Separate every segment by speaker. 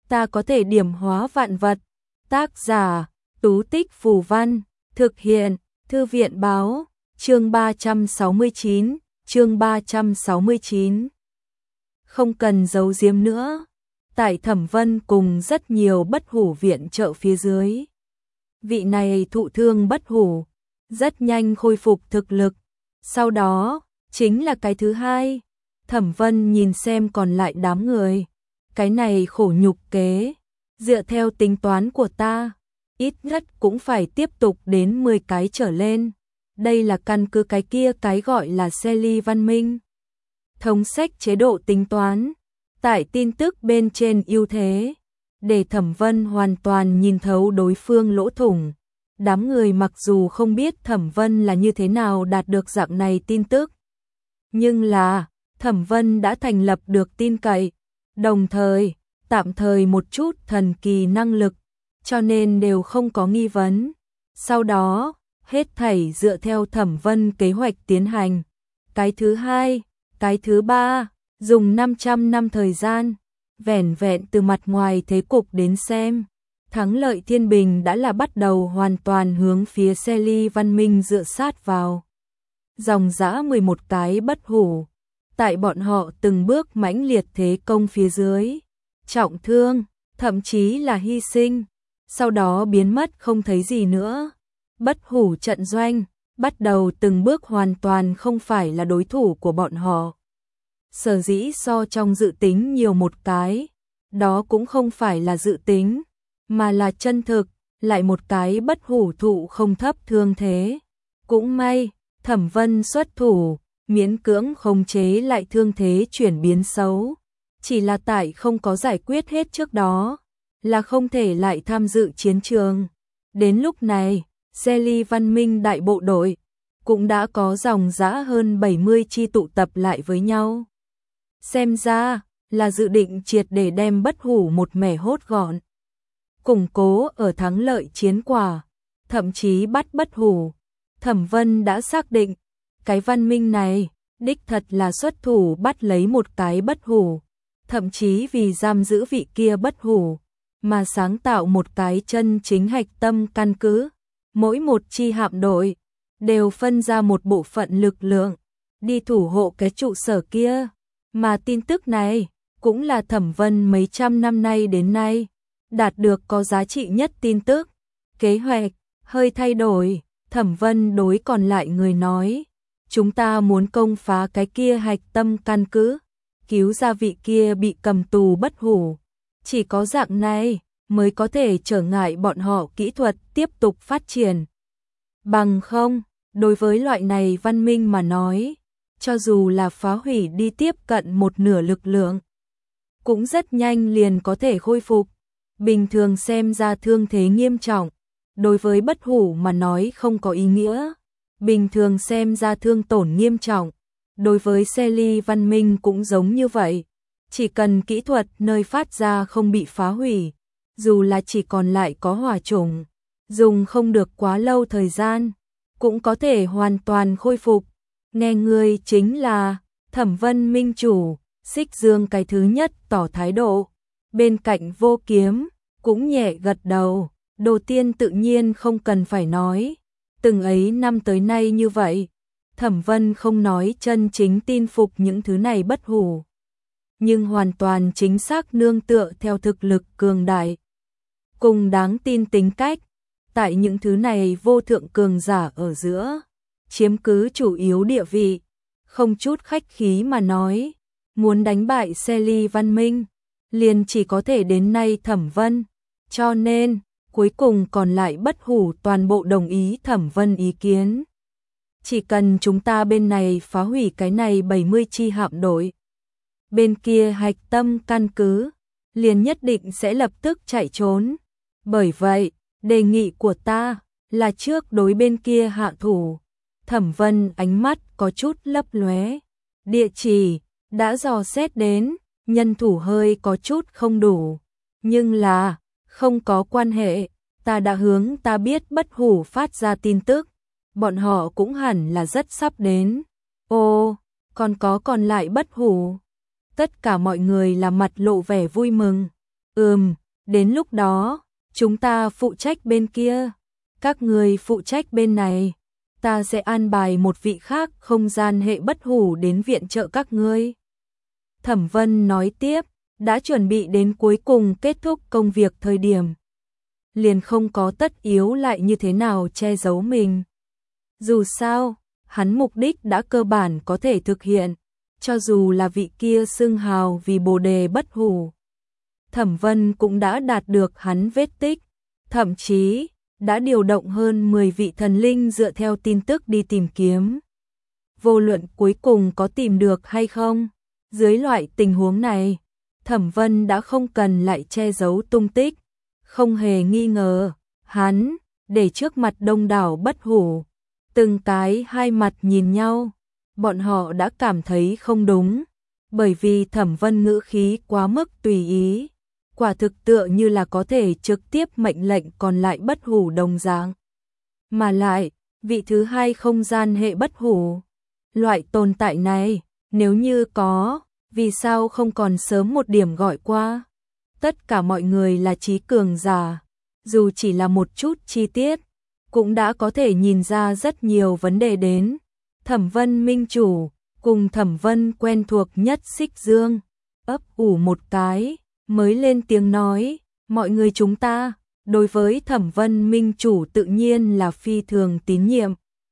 Speaker 1: ta có thể điểm hóa vạn vật. Tác giả, Tú Tích Phù Văn, thực hiện, Thư viện Báo, chương 369. Không cần giấu giếm nữa. Tại Thẩm Vân cùng rất nhiều bất hủ viện trợ phía dưới. Vị này thụ thương bất hủ, rất nhanh khôi phục thực lực. Sau đó, chính là cái thứ hai. Thẩm Vân nhìn xem còn lại đám người. Cái này khổ nhục kế. Dựa theo tính toán của ta, ít nhất cũng phải tiếp tục đến 10 cái trở lên. Đây là căn cứ cái kia cái gọi là Selly văn minh. Thống sách chế độ tính toán. Tại tin tức bên trên ưu thế. Để Thẩm Vân hoàn toàn nhìn thấu đối phương lỗ thủng. Đám người mặc dù không biết Thẩm Vân là như thế nào đạt được dạng này tin tức. Nhưng là, Thẩm Vân đã thành lập được tin cậy. Đồng thời, tạm thời một chút thần kỳ năng lực. Cho nên đều không có nghi vấn. Sau đó, hết thảy dựa theo Thẩm Vân kế hoạch tiến hành. Cái thứ hai, cái thứ ba, dùng 500 năm thời gian. Vẻn vẹn từ mặt ngoài thế cục đến xem. Thắng lợi thiên bình đã là bắt đầu hoàn toàn hướng phía Selly văn minh dựa sát vào. Dòng dã 11 cái bất hủ. Tại bọn họ từng bước mãnh liệt thế công phía dưới. Trọng thương, thậm chí là hy sinh. Sau đó biến mất không thấy gì nữa. Bất hủ trận doanh, bắt đầu từng bước hoàn toàn không phải là đối thủ của bọn họ. Sở dĩ so trong dự tính nhiều một cái, đó cũng không phải là dự tính, mà là chân thực, lại một cái bất hủ thụ không thấp thương thế. Cũng may, Thẩm Vân xuất thủ, miễn cưỡng khống chế lại thương thế chuyển biến xấu. Chỉ là tại không có giải quyết hết trước đó, là không thể lại tham dự chiến trường. Đến lúc này, Selly văn minh đại bộ đội, cũng đã có dòng dã hơn 70 chi tụ tập lại với nhau. Xem ra, là dự định triệt để đem bất hủ một mẻ hốt gọn. Củng cố ở thắng lợi chiến quả, thậm chí bắt bất hủ. Thẩm Vân đã xác định, cái văn minh này, đích thật là xuất thủ bắt lấy một cái bất hủ. Thậm chí vì giam giữ vị kia bất hủ, mà sáng tạo một cái chân chính hạch tâm căn cứ. Mỗi một chi hạm đội, đều phân ra một bộ phận lực lượng, đi thủ hộ cái trụ sở kia. Mà tin tức này, cũng là Thẩm Vân mấy trăm năm nay đến nay, đạt được có giá trị nhất tin tức. Kế hoạch, hơi thay đổi, Thẩm Vân đối còn lại người nói. Chúng ta muốn công phá cái kia hạch tâm căn cứ, cứu ra vị kia bị cầm tù bất hủ. Chỉ có dạng này, mới có thể trở ngại bọn họ kỹ thuật tiếp tục phát triển. Bằng không, đối với loại này văn minh mà nói, cho dù là phá hủy đi tiếp cận một nửa lực lượng, cũng rất nhanh liền có thể khôi phục. Bình thường xem ra thương thế nghiêm trọng, đối với bất hủ mà nói không có ý nghĩa. Bình thường xem ra thương tổn nghiêm trọng, đối với Selly văn minh cũng giống như vậy. Chỉ cần kỹ thuật nơi phát ra không bị phá hủy, dù là chỉ còn lại có hỏa chủng, dùng không được quá lâu thời gian, cũng có thể hoàn toàn khôi phục. Nghe ngươi chính là Thẩm Vân minh chủ. Xích Dương cái thứ nhất tỏ thái độ. Bên cạnh Vô Kiếm cũng nhẹ gật đầu. Đồ Tiên tự nhiên không cần phải nói. Từng ấy năm tới nay như vậy, Thẩm Vân không nói chân chính tin phục những thứ này bất hủ, nhưng hoàn toàn chính xác nương tựa theo thực lực cường đại cùng đáng tin tính cách, tại những thứ này vô thượng cường giả ở giữa, chiếm cứ chủ yếu địa vị. Không chút khách khí mà nói, muốn đánh bại Selly văn minh, liền chỉ có thể đến nay Thẩm Vân. Cho nên, cuối cùng còn lại bất hủ toàn bộ đồng ý Thẩm Vân ý kiến. Chỉ cần chúng ta bên này phá hủy cái này 70 chi hạm đội, bên kia hạch tâm căn cứ, liền nhất định sẽ lập tức chạy trốn. Bởi vậy, đề nghị của ta là trước đối bên kia hạ thủ. Thẩm Vân ánh mắt có chút lấp lóe. Địa chỉ đã dò xét đến, nhân thủ hơi có chút không đủ, nhưng là không có quan hệ, ta đã hướng ta biết bất hủ phát ra tin tức, bọn họ cũng hẳn là rất sắp đến. Ô, còn lại bất hủ. Tất cả mọi người là mặt lộ vẻ vui mừng. Đến lúc đó, chúng ta phụ trách bên kia, các người phụ trách bên này, ta sẽ an bài một vị khác không gian hệ bất hủ đến viện trợ các ngươi. Thẩm Vân nói tiếp, đã chuẩn bị đến cuối cùng kết thúc công việc thời điểm. Liền không có tất yếu lại như thế nào che giấu mình. Dù sao, hắn mục đích đã cơ bản có thể thực hiện, cho dù là vị kia xưng hào vì Bồ Đề bất hủ. Thẩm Vân cũng đã đạt được hắn vết tích, thậm chí đã điều động hơn 10 vị thần linh dựa theo tin tức đi tìm kiếm. Vô luận cuối cùng có tìm được hay không, dưới loại tình huống này, Thẩm Vân đã không cần lại che giấu tung tích, không hề nghi ngờ, hắn để trước mặt đông đảo bất hủ, từng cái hai mặt nhìn nhau, bọn họ đã cảm thấy không đúng, bởi vì Thẩm Vân ngữ khí quá mức tùy ý, quả thực tựa như là có thể trực tiếp mệnh lệnh còn lại bất hủ đồng dạng. Mà lại, vị thứ hai không gian hệ bất hủ, loại tồn tại này, nếu như có, vì sao không còn sớm một điểm gọi qua? Tất cả mọi người là trí cường giả, dù chỉ là một chút chi tiết, cũng đã có thể nhìn ra rất nhiều vấn đề đến. Thẩm Vân minh chủ, cùng Thẩm Vân quen thuộc nhất Xích Dương, ấp ủ một cái, mới lên tiếng nói, mọi người chúng ta, đối với Thẩm Vân minh chủ tự nhiên là phi thường tín nhiệm.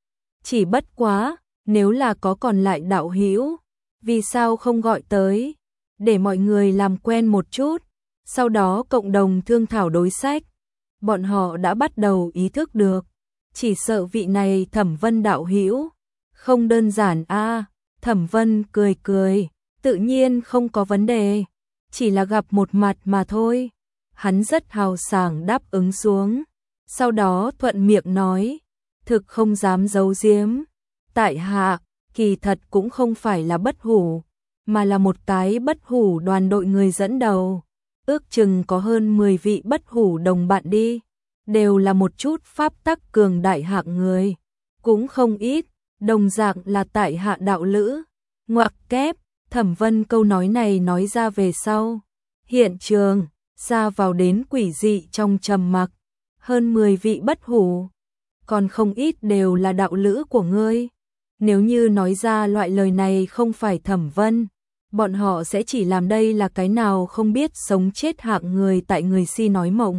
Speaker 1: Chỉ bất quá, nếu là có còn lại đạo hữu, vì sao không gọi tới, để mọi người làm quen một chút, sau đó cộng đồng thương thảo đối sách. Bọn họ đã bắt đầu ý thức được, chỉ sợ vị này Thẩm Vân đạo hữu không đơn giản a. Thẩm Vân cười cười, tự nhiên không có vấn đề, chỉ là gặp một mặt mà thôi. Hắn rất hào sảng đáp ứng xuống, sau đó thuận miệng nói, thực không dám giấu giếm, tại hạ kỳ thật cũng không phải là bất hủ, mà là một cái bất hủ đoàn đội người dẫn đầu, ước chừng có hơn 10 vị bất hủ đồng bạn đi, đều là một chút pháp tắc cường đại hạng người, cũng không ít, đồng dạng là tại hạ đạo lữ. Ngoặc kép, Thẩm Vân câu nói này nói ra về sau, hiện trường ra vào đến quỷ dị trong trầm mặc, hơn 10 vị bất hủ, còn không ít đều là đạo lữ của ngươi. Nếu như nói ra loại lời này không phải Thẩm Vân, bọn họ sẽ chỉ làm đây là cái nào không biết sống chết hạng người tại người si nói mộng.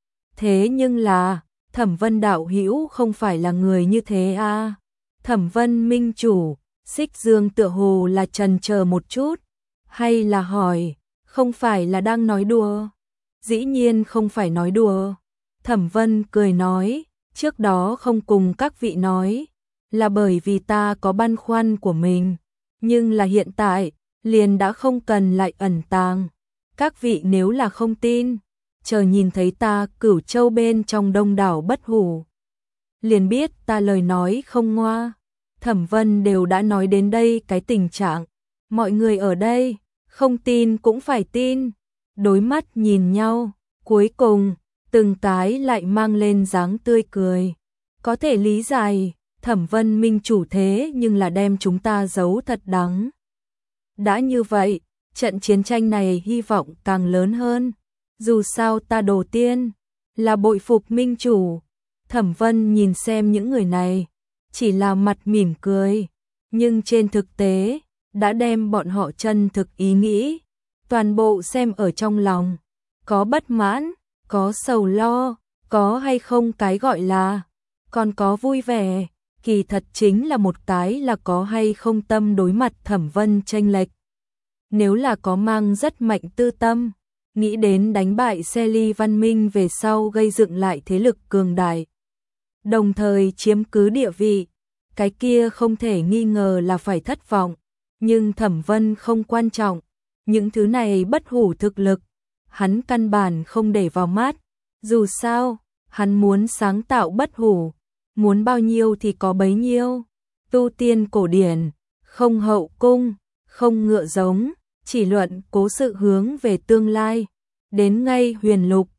Speaker 1: Thế nhưng là, Thẩm Vân đạo hữu không phải là người như thế a. Thẩm Vân minh chủ, Xích Dương tựa hồ là chần chờ một chút, hay là hỏi, không phải là đang nói đùa? Dĩ nhiên không phải nói đùa. Thẩm Vân cười nói, trước đó không cùng các vị nói, là bởi vì ta có băn khoăn của mình, nhưng là hiện tại, liền đã không cần lại ẩn tàng. Các vị nếu là không tin, chờ nhìn thấy ta Cửu Châu bên trong đông đảo bất hủ, liền biết ta lời nói không ngoa. Thẩm Vân đều đã nói đến đây cái tình trạng, mọi người ở đây, không tin cũng phải tin. Đối mắt nhìn nhau, cuối cùng, từng cái lại mang lên dáng tươi cười. Có thể lý giải, Thẩm Vân minh chủ thế nhưng là đem chúng ta giấu thật đắng. Đã như vậy, trận chiến tranh này hy vọng càng lớn hơn. Dù sao ta đầu tiên là bội phục minh chủ. Thẩm Vân nhìn xem những người này, chỉ là mặt mỉm cười, nhưng trên thực tế, đã đem bọn họ chân thực ý nghĩ, toàn bộ xem ở trong lòng. Có bất mãn, có sầu lo, có hay không cái gọi là, còn có vui vẻ, kỳ thật chính là một cái là có hay không tâm đối mặt Thẩm Vân chênh lệch. Nếu là có mang rất mạnh tư tâm, nghĩ đến đánh bại Selly văn minh về sau gây dựng lại thế lực cường đại, đồng thời chiếm cứ địa vị, cái kia không thể nghi ngờ là phải thất vọng, nhưng Thẩm Vân không quan trọng, những thứ này bất hủ thực lực, hắn căn bản không để vào mắt, dù sao, hắn muốn sáng tạo bất hủ, muốn bao nhiêu thì có bấy nhiêu, tu tiên cổ điển, không hậu cung, không ngựa giống, chỉ luận cố sự hướng về tương lai, đến ngay huyền lục,